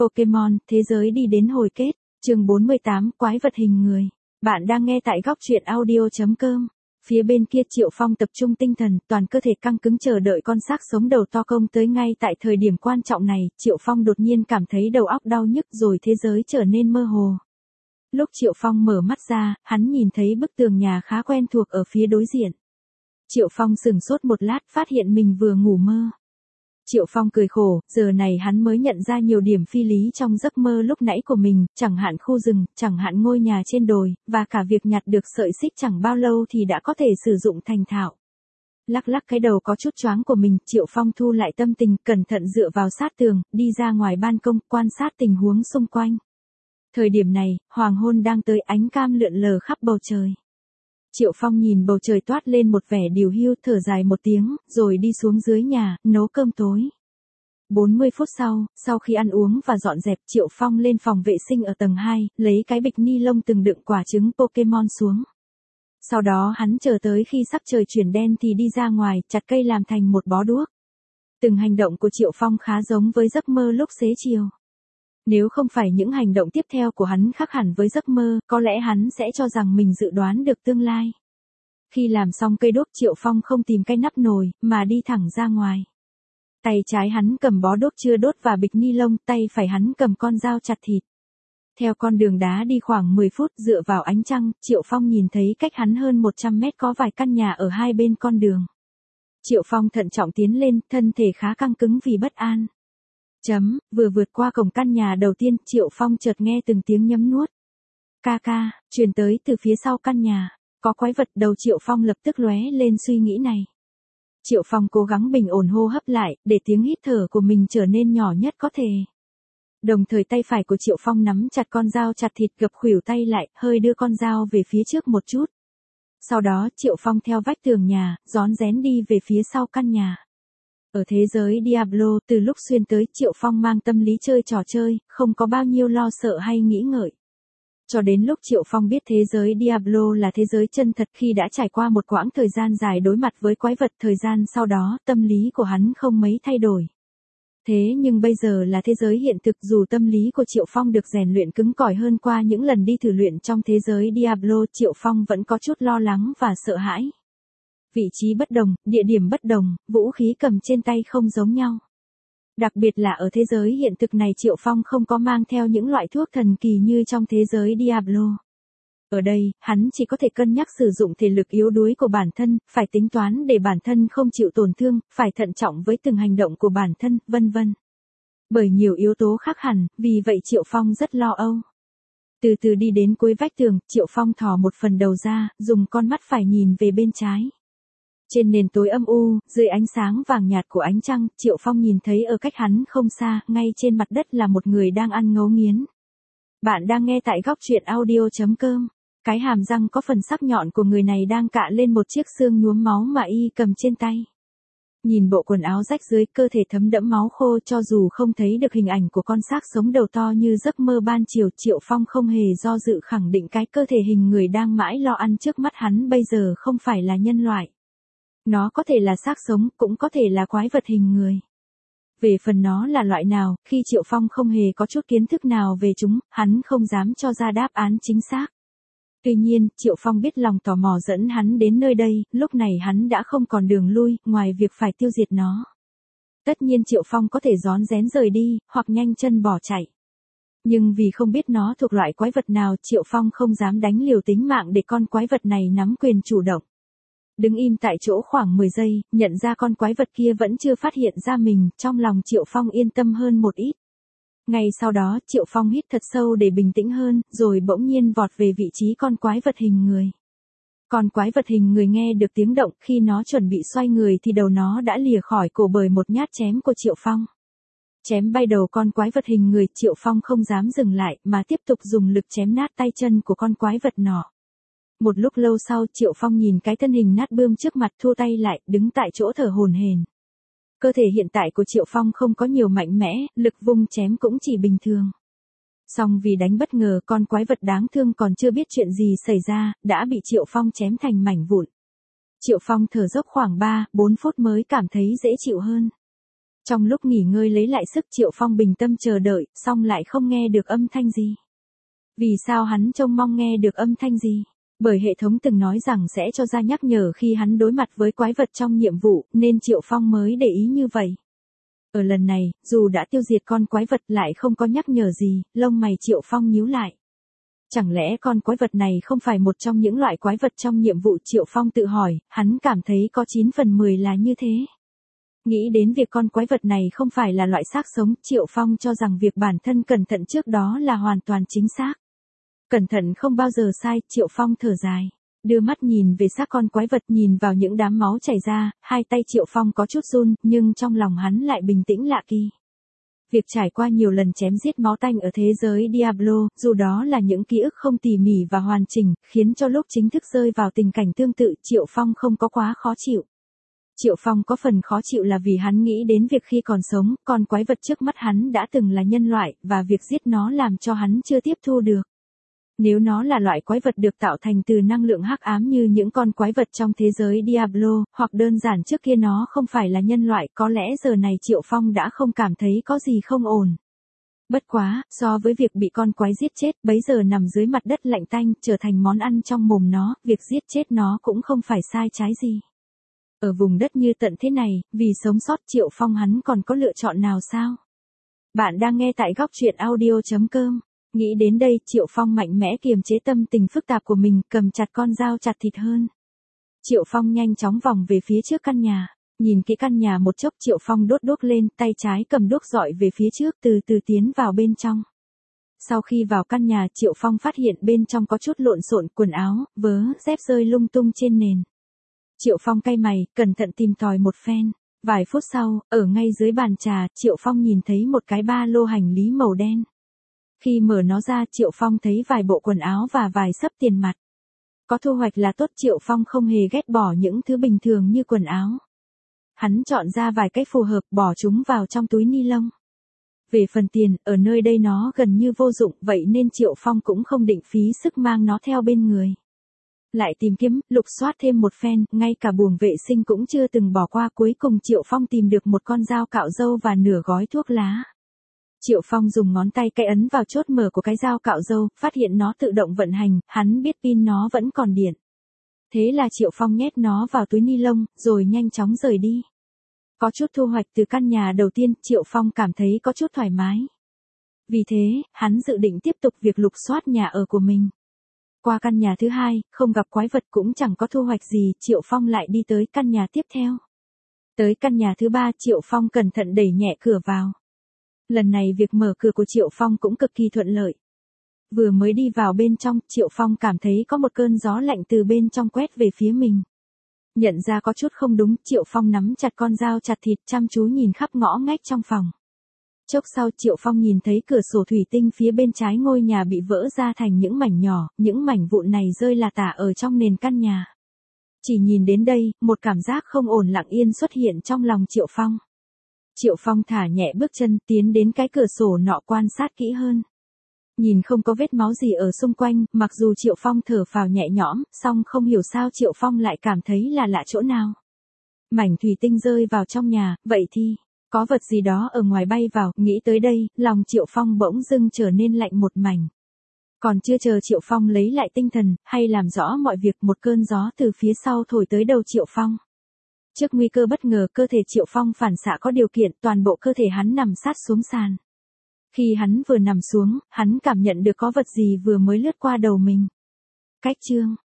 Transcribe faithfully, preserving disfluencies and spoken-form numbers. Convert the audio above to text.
Pokemon, thế giới đi đến hồi kết, chương bốn mươi tám, quái vật hình người. Bạn đang nghe tại góc truyện audio chấm com. Phía bên kia Triệu Phong tập trung tinh thần, toàn cơ thể căng cứng chờ đợi con xác sống đầu to công tới. Ngay tại thời điểm quan trọng này, Triệu Phong đột nhiên cảm thấy đầu óc đau nhức rồi thế giới trở nên mơ hồ. Lúc Triệu Phong mở mắt ra, hắn nhìn thấy bức tường nhà khá quen thuộc ở phía đối diện. Triệu Phong sửng sốt một lát, phát hiện mình vừa ngủ mơ. Triệu Phong cười khổ, giờ này hắn mới nhận ra nhiều điểm phi lý trong giấc mơ lúc nãy của mình, chẳng hạn khu rừng, chẳng hạn ngôi nhà trên đồi, và cả việc nhặt được sợi xích chẳng bao lâu thì đã có thể sử dụng thành thạo. Lắc lắc cái đầu có chút choáng của mình, Triệu Phong thu lại tâm tình, cẩn thận dựa vào sát tường, đi ra ngoài ban công, quan sát tình huống xung quanh. Thời điểm này, hoàng hôn đang tới, ánh cam lượn lờ khắp bầu trời. Triệu Phong nhìn bầu trời toát lên một vẻ điều hưu, thở dài một tiếng, rồi đi xuống dưới nhà, nấu cơm tối. bốn mươi phút sau, sau khi ăn uống và dọn dẹp, Triệu Phong lên phòng vệ sinh ở tầng hai, lấy cái bịch ni lông từng đựng quả trứng Pokemon xuống. Sau đó hắn chờ tới khi sắc trời chuyển đen thì đi ra ngoài, chặt cây làm thành một bó đuốc. Từng hành động của Triệu Phong khá giống với giấc mơ lúc xế chiều. Nếu không phải những hành động tiếp theo của hắn khác hẳn với giấc mơ, có lẽ hắn sẽ cho rằng mình dự đoán được tương lai. Khi làm xong cây đuốc, Triệu Phong không tìm cái nắp nồi, mà đi thẳng ra ngoài. Tay trái hắn cầm bó đuốc chưa đốt và bịch ni lông, tay phải hắn cầm con dao chặt thịt. Theo con đường đá đi khoảng mười phút, dựa vào ánh trăng, Triệu Phong nhìn thấy cách hắn hơn một trăm mét có vài căn nhà ở hai bên con đường. Triệu Phong thận trọng tiến lên, thân thể khá căng cứng vì bất an. Chấm, vừa vượt qua cổng căn nhà đầu tiên, Triệu Phong chợt nghe từng tiếng nhấm nuốt. Ca ca, truyền tới từ phía sau căn nhà. Có quái vật. Đầu Triệu Phong lập tức lóe lên suy nghĩ này. Triệu Phong cố gắng bình ổn hô hấp lại, để tiếng hít thở của mình trở nên nhỏ nhất có thể. Đồng thời tay phải của Triệu Phong nắm chặt con dao chặt thịt, gập khuỷu tay lại, hơi đưa con dao về phía trước một chút. Sau đó, Triệu Phong theo vách tường nhà, rón rén đi về phía sau căn nhà. Ở thế giới Diablo, từ lúc xuyên tới, Triệu Phong mang tâm lý chơi trò chơi, không có bao nhiêu lo sợ hay nghĩ ngợi. Cho đến lúc Triệu Phong biết thế giới Diablo là thế giới chân thật, khi đã trải qua một quãng thời gian dài đối mặt với quái vật, thời gian sau đó, tâm lý của hắn không mấy thay đổi. Thế nhưng bây giờ là thế giới hiện thực, dù tâm lý của Triệu Phong được rèn luyện cứng cỏi hơn qua những lần đi thử luyện trong thế giới Diablo, Triệu Phong vẫn có chút lo lắng và sợ hãi. Vị trí bất đồng, địa điểm bất đồng, vũ khí cầm trên tay không giống nhau. Đặc biệt là ở thế giới hiện thực này, Triệu Phong không có mang theo những loại thuốc thần kỳ như trong thế giới Diablo. Ở đây, hắn chỉ có thể cân nhắc sử dụng thể lực yếu đuối của bản thân, phải tính toán để bản thân không chịu tổn thương, phải thận trọng với từng hành động của bản thân, vân vân. Bởi nhiều yếu tố khác hẳn, vì vậy Triệu Phong rất lo âu. Từ từ đi đến cuối vách tường, Triệu Phong thò một phần đầu ra, dùng con mắt phải nhìn về bên trái. Trên nền tối âm u, dưới ánh sáng vàng nhạt của ánh trăng, Triệu Phong nhìn thấy ở cách hắn không xa, ngay trên mặt đất là một người đang ăn ngấu nghiến. Bạn đang nghe tại góc truyện audio chấm com. Cái hàm răng có phần sắc nhọn của người này đang cạ lên một chiếc xương nhuốm máu mà y cầm trên tay. Nhìn bộ quần áo rách dưới, cơ thể thấm đẫm máu khô, cho dù không thấy được hình ảnh của con xác sống đầu to như giấc mơ ban chiều, Triệu Phong không hề do dự khẳng định cái cơ thể hình người đang mãi lo ăn trước mắt hắn bây giờ không phải là nhân loại. Nó có thể là xác sống, cũng có thể là quái vật hình người. Về phần nó là loại nào, khi Triệu Phong không hề có chút kiến thức nào về chúng, hắn không dám cho ra đáp án chính xác. Tuy nhiên, Triệu Phong biết lòng tò mò dẫn hắn đến nơi đây, lúc này hắn đã không còn đường lui, ngoài việc phải tiêu diệt nó. Tất nhiên Triệu Phong có thể rón rén rời đi, hoặc nhanh chân bỏ chạy. Nhưng vì không biết nó thuộc loại quái vật nào, Triệu Phong không dám đánh liều tính mạng để con quái vật này nắm quyền chủ động. Đứng im tại chỗ khoảng mười giây, nhận ra con quái vật kia vẫn chưa phát hiện ra mình, trong lòng Triệu Phong yên tâm hơn một ít. Ngay sau đó, Triệu Phong hít thật sâu để bình tĩnh hơn, rồi bỗng nhiên vọt về vị trí con quái vật hình người. Con quái vật hình người nghe được tiếng động, khi nó chuẩn bị xoay người thì đầu nó đã lìa khỏi cổ bởi một nhát chém của Triệu Phong. Chém bay đầu con quái vật hình người, Triệu Phong không dám dừng lại, mà tiếp tục dùng lực chém nát tay chân của con quái vật nọ. Một lúc lâu sau, Triệu Phong nhìn cái thân hình nát bươm trước mặt, thua tay lại, đứng tại chỗ thở hổn hển. Cơ thể hiện tại của Triệu Phong không có nhiều mạnh mẽ, lực vung chém cũng chỉ bình thường. Song vì đánh bất ngờ, con quái vật đáng thương còn chưa biết chuyện gì xảy ra, đã bị Triệu Phong chém thành mảnh vụn. Triệu Phong thở dốc khoảng ba, bốn phút mới cảm thấy dễ chịu hơn. Trong lúc nghỉ ngơi lấy lại sức Triệu Phong bình tâm chờ đợi, xong lại không nghe được âm thanh gì. Vì sao hắn trông mong nghe được âm thanh gì? Bởi hệ thống từng nói rằng sẽ cho ra nhắc nhở khi hắn đối mặt với quái vật trong nhiệm vụ, nên Triệu Phong mới để ý như vậy. Ở lần này, dù đã tiêu diệt con quái vật lại không có nhắc nhở gì, lông mày Triệu Phong nhíu lại. Chẳng lẽ con quái vật này không phải một trong những loại quái vật trong nhiệm vụ? Triệu Phong tự hỏi, hắn cảm thấy có chín phần mười là như thế. Nghĩ đến việc con quái vật này không phải là loại xác sống, Triệu Phong cho rằng việc bản thân cẩn thận trước đó là hoàn toàn chính xác. Cẩn thận không bao giờ sai, Triệu Phong thở dài. Đưa mắt nhìn về xác con quái vật, nhìn vào những đám máu chảy ra, hai tay Triệu Phong có chút run, nhưng trong lòng hắn lại bình tĩnh lạ kỳ. Việc trải qua nhiều lần chém giết máu tanh ở thế giới Diablo, dù đó là những ký ức không tỉ mỉ và hoàn chỉnh, khiến cho lúc chính thức rơi vào tình cảnh tương tự, Triệu Phong không có quá khó chịu. Triệu Phong có phần khó chịu là vì hắn nghĩ đến việc khi còn sống, con quái vật trước mắt hắn đã từng là nhân loại, và việc giết nó làm cho hắn chưa tiếp thu được. Nếu nó là loại quái vật được tạo thành từ năng lượng hắc ám như những con quái vật trong thế giới Diablo, hoặc đơn giản trước kia nó không phải là nhân loại, có lẽ giờ này Triệu Phong đã không cảm thấy có gì không ổn. Bất quá, so với việc bị con quái giết chết, bấy giờ nằm dưới mặt đất lạnh tanh, trở thành món ăn trong mồm nó, việc giết chết nó cũng không phải sai trái gì. Ở vùng đất như tận thế này, vì sống sót Triệu Phong hắn còn có lựa chọn nào sao? Bạn đang nghe tại góc truyện audio chấm com. Nghĩ đến đây, Triệu Phong mạnh mẽ kiềm chế tâm tình phức tạp của mình, cầm chặt con dao chặt thịt hơn. Triệu Phong nhanh chóng vòng về phía trước căn nhà. Nhìn kỹ căn nhà một chốc, Triệu Phong đốt đuốc lên, tay trái cầm đuốc dọi về phía trước, từ từ tiến vào bên trong. Sau khi vào căn nhà, Triệu Phong phát hiện bên trong có chút lộn xộn, quần áo, vớ, dép rơi lung tung trên nền. Triệu Phong cay mày, cẩn thận tìm tòi một phen. Vài phút sau, ở ngay dưới bàn trà, Triệu Phong nhìn thấy một cái ba lô hành lý màu đen. Khi mở nó ra, Triệu Phong thấy vài bộ quần áo và vài xấp tiền mặt. Có thu hoạch là tốt, Triệu Phong không hề ghét bỏ những thứ bình thường như quần áo. Hắn chọn ra vài cái phù hợp, bỏ chúng vào trong túi ni lông. Về phần tiền, ở nơi đây nó gần như vô dụng, vậy nên Triệu Phong cũng không định phí sức mang nó theo bên người. Lại tìm kiếm, lục soát thêm một phen, ngay cả buồng vệ sinh cũng chưa từng bỏ qua, cuối cùng Triệu Phong tìm được một con dao cạo râu và nửa gói thuốc lá. Triệu Phong dùng ngón tay cay ấn vào chốt mở của cái dao cạo râu, phát hiện nó tự động vận hành, hắn biết pin nó vẫn còn điện. Thế là Triệu Phong nhét nó vào túi ni lông, rồi nhanh chóng rời đi. Có chút thu hoạch từ căn nhà đầu tiên, Triệu Phong cảm thấy có chút thoải mái. Vì thế, hắn dự định tiếp tục việc lục soát nhà ở của mình. Qua căn nhà thứ hai, không gặp quái vật cũng chẳng có thu hoạch gì, Triệu Phong lại đi tới căn nhà tiếp theo. Tới căn nhà thứ ba, Triệu Phong cẩn thận đẩy nhẹ cửa vào. Lần này việc mở cửa của Triệu Phong cũng cực kỳ thuận lợi. Vừa mới đi vào bên trong, Triệu Phong cảm thấy có một cơn gió lạnh từ bên trong quét về phía mình. Nhận ra có chút không đúng, Triệu Phong nắm chặt con dao chặt thịt, chăm chú nhìn khắp ngõ ngách trong phòng. Chốc sau, Triệu Phong nhìn thấy cửa sổ thủy tinh phía bên trái ngôi nhà bị vỡ ra thành những mảnh nhỏ, những mảnh vụn này rơi là tả ở trong nền căn nhà. Chỉ nhìn đến đây, một cảm giác không ổn lặng yên xuất hiện trong lòng Triệu Phong. Triệu Phong thả nhẹ bước chân, tiến đến cái cửa sổ nọ quan sát kỹ hơn. Nhìn không có vết máu gì ở xung quanh, mặc dù Triệu Phong thở phào nhẹ nhõm, song không hiểu sao Triệu Phong lại cảm thấy là lạ chỗ nào. Mảnh thủy tinh rơi vào trong nhà, vậy thì, có vật gì đó ở ngoài bay vào, nghĩ tới đây, lòng Triệu Phong bỗng dưng trở nên lạnh một mảnh. Còn chưa chờ Triệu Phong lấy lại tinh thần, hay làm rõ mọi việc, một cơn gió từ phía sau thổi tới đầu Triệu Phong. Trước nguy cơ bất ngờ, cơ thể Triệu Phong phản xạ có điều kiện, toàn bộ cơ thể hắn nằm sát xuống sàn. Khi hắn vừa nằm xuống, hắn cảm nhận được có vật gì vừa mới lướt qua đầu mình. Cách chương